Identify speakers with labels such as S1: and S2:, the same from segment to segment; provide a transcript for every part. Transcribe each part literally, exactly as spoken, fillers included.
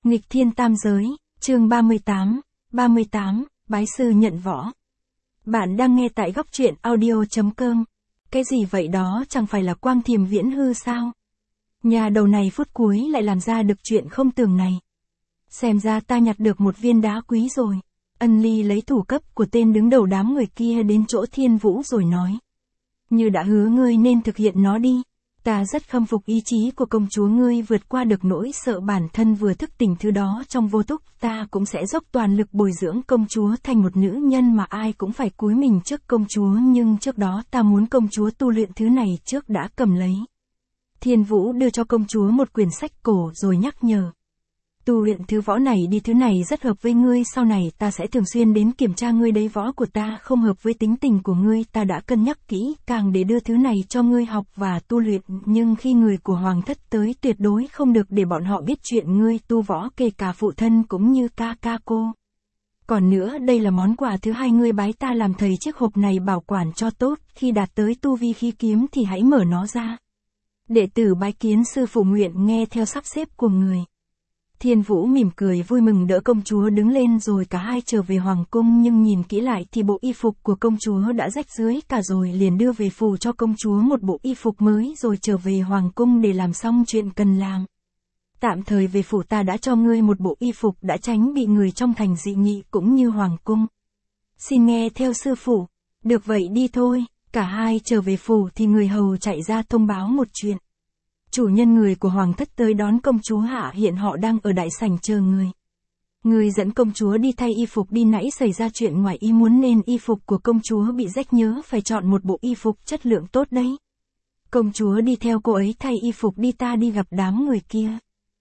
S1: Nghịch thiên tam giới, chương ba mươi tám, ba mươi tám, bái sư nhận võ. Bạn đang nghe tại góc truyện audio.com. Cái gì vậy đó chẳng phải là quang thiềm viễn hư sao? Nhà đầu này phút cuối lại làm ra được chuyện không tưởng này. Xem ra ta nhặt được một viên đá quý rồi. Ân Ly lấy thủ cấp của tên đứng đầu đám người kia đến chỗ Thiên Vũ rồi nói. Như đã hứa ngươi nên thực hiện nó đi. Ta rất khâm phục ý chí của công chúa ngươi vượt qua được nỗi sợ bản thân vừa thức tỉnh thứ đó trong vô túc. Ta cũng sẽ dốc toàn lực bồi dưỡng công chúa thành một nữ nhân mà ai cũng phải cúi mình trước công chúa, nhưng trước đó ta muốn công chúa tu luyện thứ này trước đã. Cầm lấy. Thiên Vũ đưa cho công chúa một quyển sách cổ rồi nhắc nhở. Tu luyện thứ võ này đi, thứ này rất hợp với ngươi, sau này ta sẽ thường xuyên đến kiểm tra ngươi đấy, võ của ta không hợp với tính tình của ngươi, ta đã cân nhắc kỹ càng để đưa thứ này cho ngươi học và tu luyện, nhưng khi người của hoàng thất tới tuyệt đối không được để bọn họ biết chuyện ngươi tu võ, kể cả phụ thân cũng như ca ca cô. Còn nữa, đây là món quà thứ hai, ngươi bái ta làm thầy, chiếc hộp này bảo quản cho tốt, khi đạt tới tu vi khí kiếm thì hãy mở nó ra. Đệ tử bái kiến sư phụ, nguyện nghe theo sắp xếp của người. Thiên Vũ mỉm cười vui mừng đỡ công chúa đứng lên rồi cả hai trở về hoàng cung, nhưng nhìn kỹ lại thì bộ y phục của công chúa đã rách rưới cả rồi, liền đưa về phủ cho công chúa một bộ y phục mới rồi trở về hoàng cung để làm xong chuyện cần làm. Tạm thời về phủ ta đã cho ngươi một bộ y phục đã tránh bị người trong thành dị nghị cũng như hoàng cung. Xin nghe theo sư phụ. Được vậy đi thôi. Cả hai trở về phủ thì người hầu chạy ra thông báo một chuyện. Chủ nhân người của hoàng thất tới đón công chúa hạ hiện, họ đang ở đại sảnh chờ người. Người dẫn công chúa đi thay y phục đi, nãy xảy ra chuyện ngoài ý muốn nên y phục của công chúa bị rách, nhớ phải chọn một bộ y phục chất lượng tốt đấy. Công chúa đi theo cô ấy thay y phục đi, ta đi gặp đám người kia.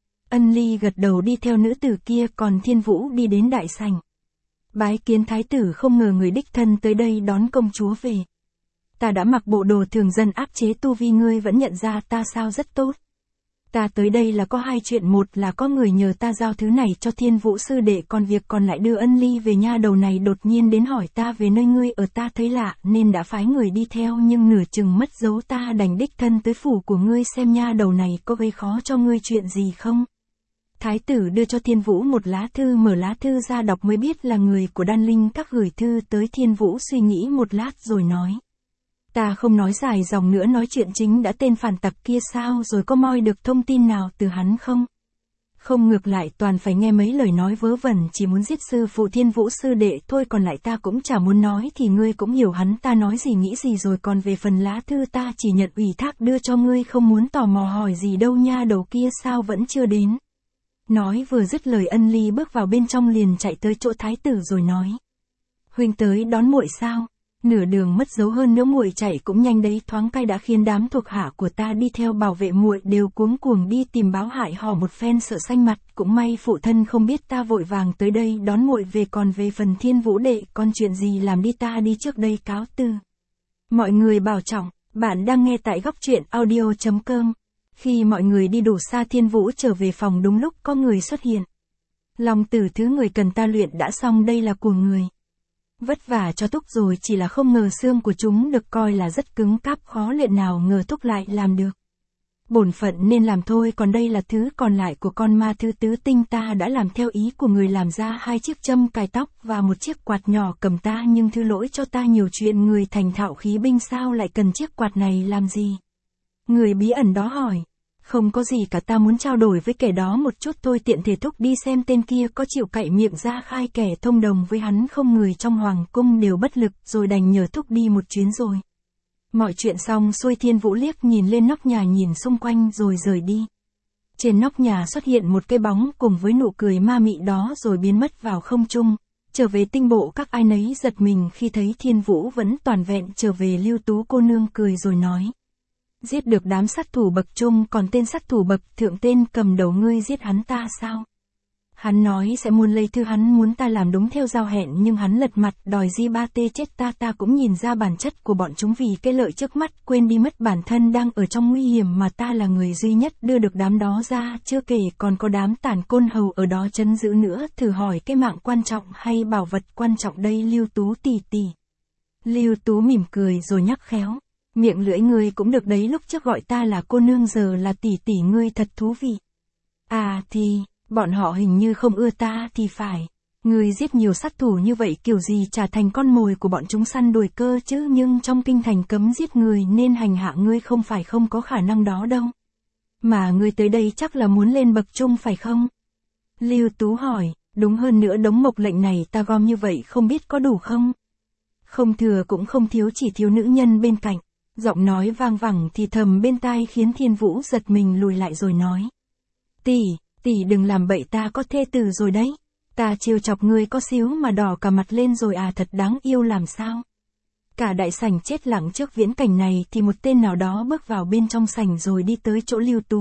S1: Ân Ly gật đầu đi theo nữ tử kia, còn Thiên Vũ đi đến đại sảnh. Bái kiến thái tử, không ngờ người đích thân tới đây đón công chúa về. Ta đã mặc bộ đồ thường dân áp chế tu vi, ngươi vẫn nhận ra ta sao? Rất tốt. Ta tới đây là có hai chuyện, một là có người nhờ ta giao thứ này cho Thiên Vũ sư đệ, còn việc còn lại đưa Ân Ly về. Nha đầu này đột nhiên đến hỏi ta về nơi ngươi ở, ta thấy lạ nên đã phái người đi theo, nhưng nửa chừng mất dấu, ta đành đích thân tới phủ của ngươi xem nha đầu này có gây khó cho ngươi chuyện gì không. Thái tử đưa cho Thiên Vũ một lá thư, mở lá thư ra đọc mới biết là người của Đan Linh các gửi thư tới. Thiên Vũ suy nghĩ một lát rồi nói. Ta không nói dài dòng nữa, nói chuyện chính đã, tên phản tặc kia sao rồi, có moi được thông tin nào từ hắn không? Không, ngược lại toàn phải nghe mấy lời nói vớ vẩn, chỉ muốn giết sư phụ Thiên Vũ sư đệ thôi, còn lại ta cũng chả muốn nói, thì ngươi cũng hiểu hắn ta nói gì nghĩ gì rồi. Còn về phần lá thư ta chỉ nhận ủy thác đưa cho ngươi, không muốn tò mò hỏi gì đâu. Nha đầu kia sao vẫn chưa đến? Nói vừa dứt lời, Ân Ly bước vào bên trong liền chạy tới chỗ thái tử rồi nói. Huynh tới đón muội sao? Nửa đường mất dấu, hơn nữa muội chạy cũng nhanh đấy, thoáng cay đã khiến đám thuộc hạ của ta đi theo bảo vệ muội đều cuống cuồng đi tìm báo hại họ một phen, sợ xanh mặt. Cũng may phụ thân không biết ta vội vàng tới đây đón muội về, còn về phần Thiên Vũ đệ, con chuyện gì làm đi, ta đi trước đây, cáo từ. Mọi người bảo trọng. Bạn đang nghe tại góc truyện audio.com. Khi mọi người đi đủ xa, Thiên Vũ trở về phòng đúng lúc có người xuất hiện. Long tử, thứ người cần ta luyện đã xong, đây là của người. Vất vả cho Thúc rồi, chỉ là không ngờ xương của chúng được coi là rất cứng cáp, khó luyện, nào ngờ Thúc lại làm được. Bổn phận nên làm thôi, còn đây là thứ còn lại của con ma thư tứ tinh, ta đã làm theo ý của người, làm ra hai chiếc châm cài tóc và một chiếc quạt nhỏ cầm ta, nhưng thứ lỗi cho ta nhiều chuyện, người thành thạo khí binh sao lại cần chiếc quạt này làm gì? Người bí ẩn đó hỏi. Không có gì cả, ta muốn trao đổi với kẻ đó một chút thôi, tiện thể Thúc đi xem tên kia có chịu cậy miệng ra khai kẻ thông đồng với hắn không. Người trong hoàng cung đều bất lực rồi đành nhờ Thúc đi một chuyến rồi. Mọi chuyện xong xuôi, Thiên Vũ liếc nhìn lên nóc nhà, nhìn xung quanh rồi rời đi. Trên nóc nhà xuất hiện một cái bóng cùng với nụ cười ma mị đó rồi biến mất vào không trung. Trở về tinh bộ, các ai nấy giật mình khi thấy Thiên Vũ vẫn toàn vẹn trở về. Lưu Tú cô nương cười rồi nói. Giết được đám sát thủ bậc trung, còn tên sát thủ bậc thượng, tên cầm đầu, ngươi giết hắn ta sao? Hắn nói sẽ muốn lấy thư, hắn muốn ta làm đúng theo giao hẹn, nhưng hắn lật mặt đòi di ba tê chết ta. Ta cũng nhìn ra bản chất của bọn chúng, vì cái lợi trước mắt quên đi mất bản thân đang ở trong nguy hiểm, mà ta là người duy nhất đưa được đám đó ra, chưa kể còn có đám tàn côn hầu ở đó trấn giữ nữa. Thử hỏi cái mạng quan trọng hay bảo vật quan trọng đây, Lưu Tú tỷ tỷ? Lưu Tú mỉm cười rồi nhắc khéo. Miệng lưỡi ngươi cũng được đấy, lúc trước gọi ta là cô nương, giờ là tỷ tỷ, ngươi thật thú vị. À thì, Bọn họ hình như không ưa ta thì phải. Ngươi giết nhiều sát thủ như vậy kiểu gì trả thành con mồi của bọn chúng săn đuổi cơ chứ, nhưng trong kinh thành cấm giết người nên hành hạ ngươi không phải không có khả năng đó đâu. Mà ngươi tới đây chắc là muốn lên bậc trung phải không? Lưu Tú hỏi, đúng, hơn nữa đống mộc lệnh này ta gom như vậy không biết có đủ không? Không thừa cũng không thiếu, chỉ thiếu nữ nhân bên cạnh. Giọng nói vang vẳng thì thầm bên tai khiến Thiên Vũ giật mình lùi lại rồi nói. Tỷ, tỷ đừng làm bậy, ta có thê tử rồi đấy. Ta trêu chọc ngươi có xíu mà đỏ cả mặt lên rồi à, thật đáng yêu làm sao. Cả đại sảnh chết lặng trước viễn cảnh này thì một tên nào đó bước vào bên trong sảnh rồi đi tới chỗ Lưu Tú.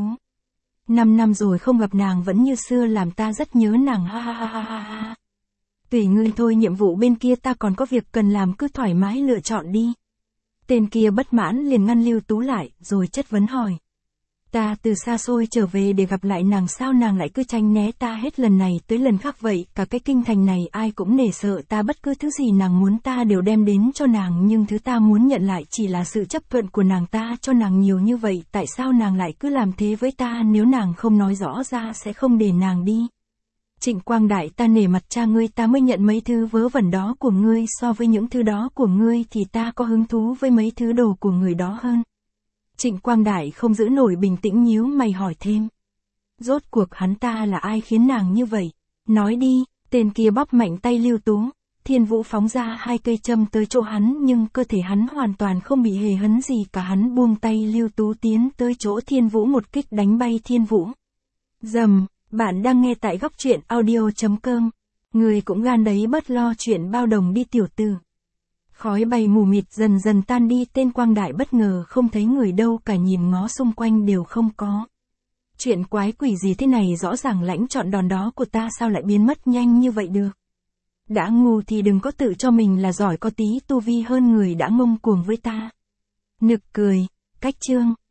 S1: Năm năm rồi không gặp nàng vẫn như xưa, làm ta rất nhớ nàng, ha ha ha ha ha ha. Tùy ngươi thôi, nhiệm vụ bên kia ta còn có việc cần làm, cứ thoải mái lựa chọn đi. Tên kia bất mãn liền ngăn Lưu Tú lại, rồi chất vấn hỏi. Ta từ xa xôi trở về để gặp lại nàng, sao nàng lại cứ tránh né ta hết lần này tới lần khác vậy, cả cái kinh thành này ai cũng nể sợ ta, bất cứ thứ gì nàng muốn ta đều đem đến cho nàng, nhưng thứ ta muốn nhận lại chỉ là sự chấp thuận của nàng, ta cho nàng nhiều như vậy, tại sao nàng lại cứ làm thế với ta, nếu nàng không nói rõ ra sẽ không để nàng đi. Trịnh Quang Đại, ta nể mặt cha ngươi ta mới nhận mấy thứ vớ vẩn đó của ngươi, so với những thứ đó của ngươi thì ta có hứng thú với mấy thứ đồ của người đó hơn. Trịnh Quang Đại không giữ nổi bình tĩnh, nhíu mày hỏi thêm. Rốt cuộc hắn ta là ai khiến nàng như vậy? Nói đi. Tên kia bóp mạnh tay Lưu Tú. Thiên Vũ phóng ra hai cây châm tới chỗ hắn, nhưng cơ thể hắn hoàn toàn không bị hề hấn gì cả, hắn buông tay Lưu Tú tiến tới chỗ Thiên Vũ một kích đánh bay Thiên Vũ. Dầm, bạn đang nghe tại góc truyện audio chấm com. Người cũng gan đấy, bớt lo chuyện bao đồng đi tiểu tử. Khói bay mù mịt dần dần tan đi, tên Quang Đại bất ngờ không thấy người đâu cả, nhìn ngó xung quanh đều không có. Chuyện quái quỷ gì thế này, rõ ràng lãnh chọn đòn đó của ta sao lại biến mất nhanh như vậy được. Đã ngu thì đừng có tự cho mình là giỏi, có tí tu vi hơn người đã ngông cuồng với ta. Nực cười, cách chương.